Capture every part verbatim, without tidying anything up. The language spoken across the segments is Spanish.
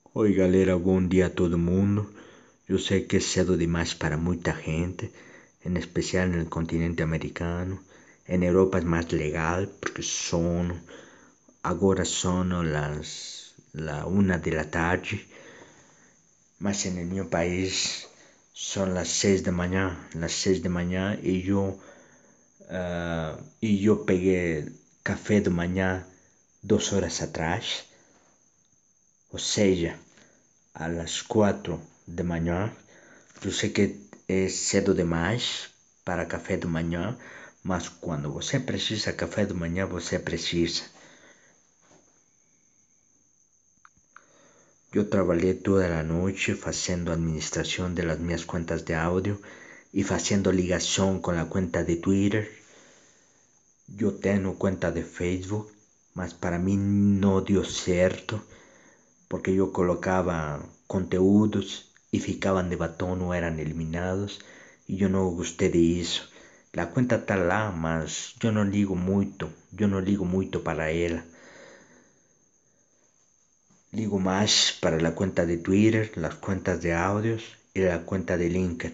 Oi galera, bom dia a todo mundo. Eu sei que é cedo demais para muita gente, em especial no continente americano. Em Europa é mais legal porque são, agora são as la una da tarde, mas no meu país são as seis da manhã, as seis da manhã e eu, uh, e eu peguei café da manhã duas horas atrás, ou seja, às quatro de manhã. Eu sei que é cedo demais para café da manhã, mas quando você precisa café da manhã, você precisa. Eu trabalhei toda a noite fazendo administração das minhas contas de áudio e fazendo ligação com a conta de Twitter. Eu tenho conta de Facebook, mas para mim não deu certo porque eu colocava conteúdos e ficavam de batom, não eram eliminados e eu não gostei disso. A conta está lá, mas eu não ligo muito, eu não ligo muito para ela. Ligo mais para a conta de Twitter, as contas de áudios e a conta de LinkedIn.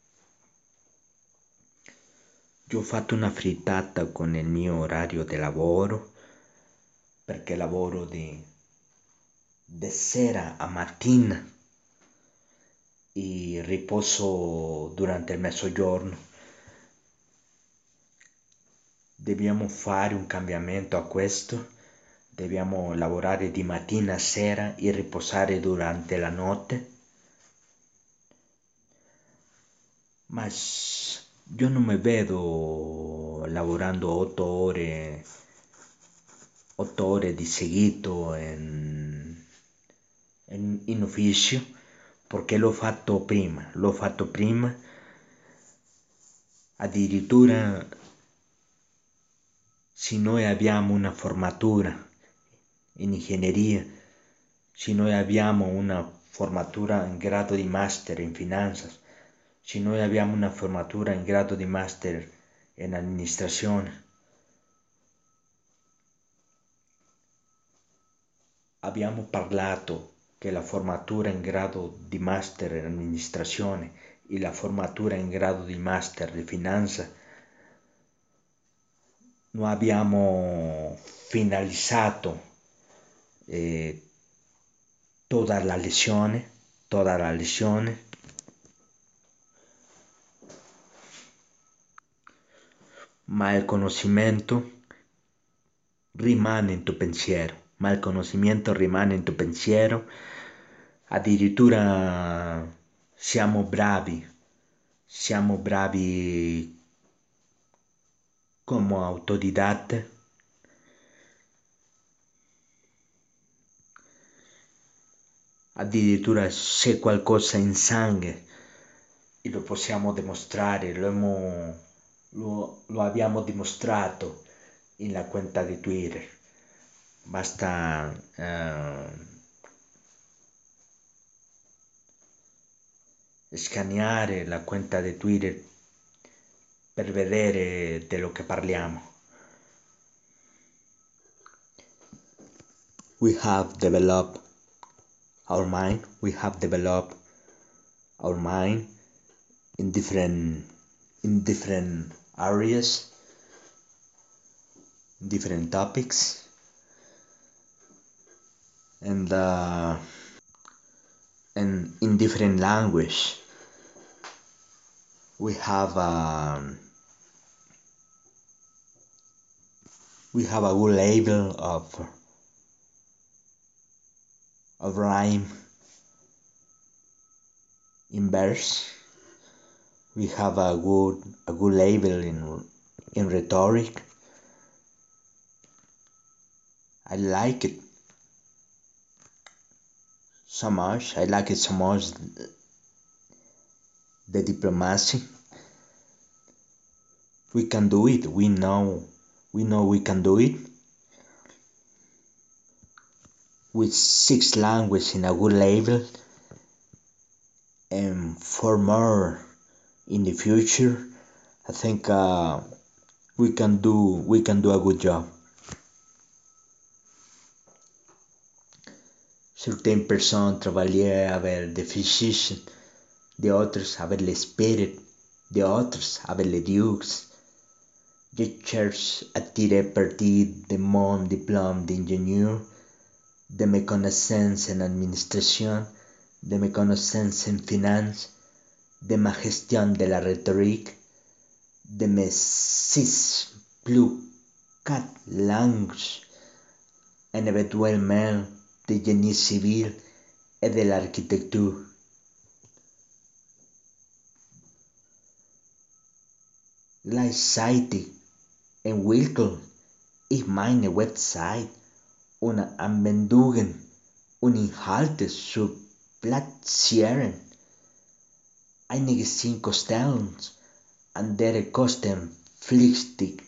Eu faccio una frittata con il mio orario di lavoro perché lavoro di, di sera a mattina e riposo durante il mezzogiorno. Dobbiamo fare un cambiamento a questo, dobbiamo lavorare di mattina a sera e riposare durante la notte. Mas io non mi vedo lavorando otto ore, otto ore di seguito in, in, in ufficio, perché l'ho fatto prima, l'ho fatto prima, addirittura se noi abbiamo una formatura in ingegneria, se noi abbiamo una formatura in grado di master in finanza, se noi abbiamo una formatura in grado di master in amministrazione, abbiamo parlato che la formatura in grado di master in amministrazione e la formatura in grado di master di finanza non abbiamo finalizzato eh, tutta la lezione, tutta la lezione. Ma il conoscimento rimane in tuo pensiero, ma il conoscimento rimane in tuo pensiero. Addirittura siamo bravi, siamo bravi come autodidatte. Addirittura c'è qualcosa in sangue e lo possiamo dimostrare, lo, hemo, lo, lo abbiamo dimostrato nella conta di Twitter. Basta eh, scaneare la conta di Twitter per vedere dello che parliamo. We have developed our mind, we have developed our mind in different in different areas, different topics, and uh, and in different language. We have um, we have a good level of of rhyme in verse. We have a good a good level in in rhetoric. I like it so much. I like it so much. The diplomacy. We can do it. We know. We know we can do it. With six languages in a good level, and for more in the future, I think uh, we can do we can do a good job. Certaines personnes travaillaient avec des physiciens, d'autres avec les spirites, d'autres avec les dieux. Je cherche à tirer parti de mon diplôme d'ingénieur, de mes connaissances en administration, de mes connaissances en finance, de ma gestion de la rhétorique, de mes six plus quatre langues, et éventuellement de génie civil et de l'architecture. Gleichzeitig entwickelt ich meine Website und Anwendungen und Inhalte zu platzieren. Einige sind kostenlos, andere kostenpflichtig.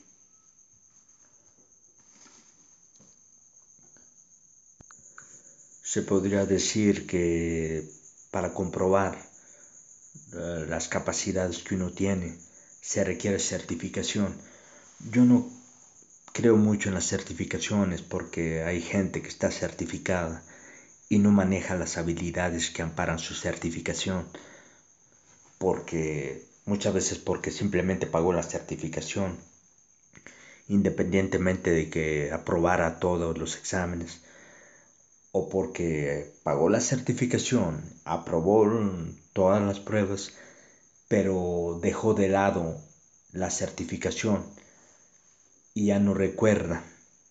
Se podría decir que para comprobar uh, las capacidades que uno tiene se requiere certificación. Yo no creo mucho en las certificaciones porque hay gente que está certificada y no maneja las habilidades que amparan su certificación, porque muchas veces porque simplemente pagó la certificación, independientemente de que aprobara todos los exámenes, o porque pagó la certificación, aprobó todas las pruebas, pero dejó de lado la certificación y ya no recuerda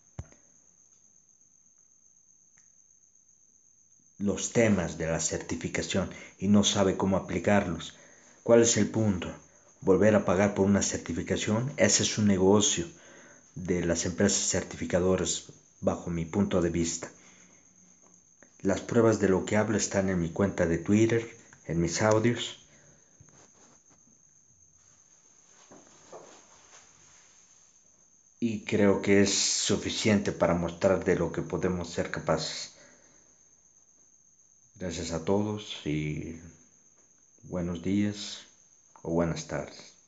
los temas de la certificación y no sabe cómo aplicarlos. ¿Cuál es el punto? ¿Volver a pagar por una certificación? Ese es un negocio de las empresas certificadoras bajo mi punto de vista. Las pruebas de lo que hablo están en mi cuenta de Twitter, en mis audios. Y creo que es suficiente para mostrar de lo que podemos ser capaces. Gracias a todos y buenos días o buenas tardes.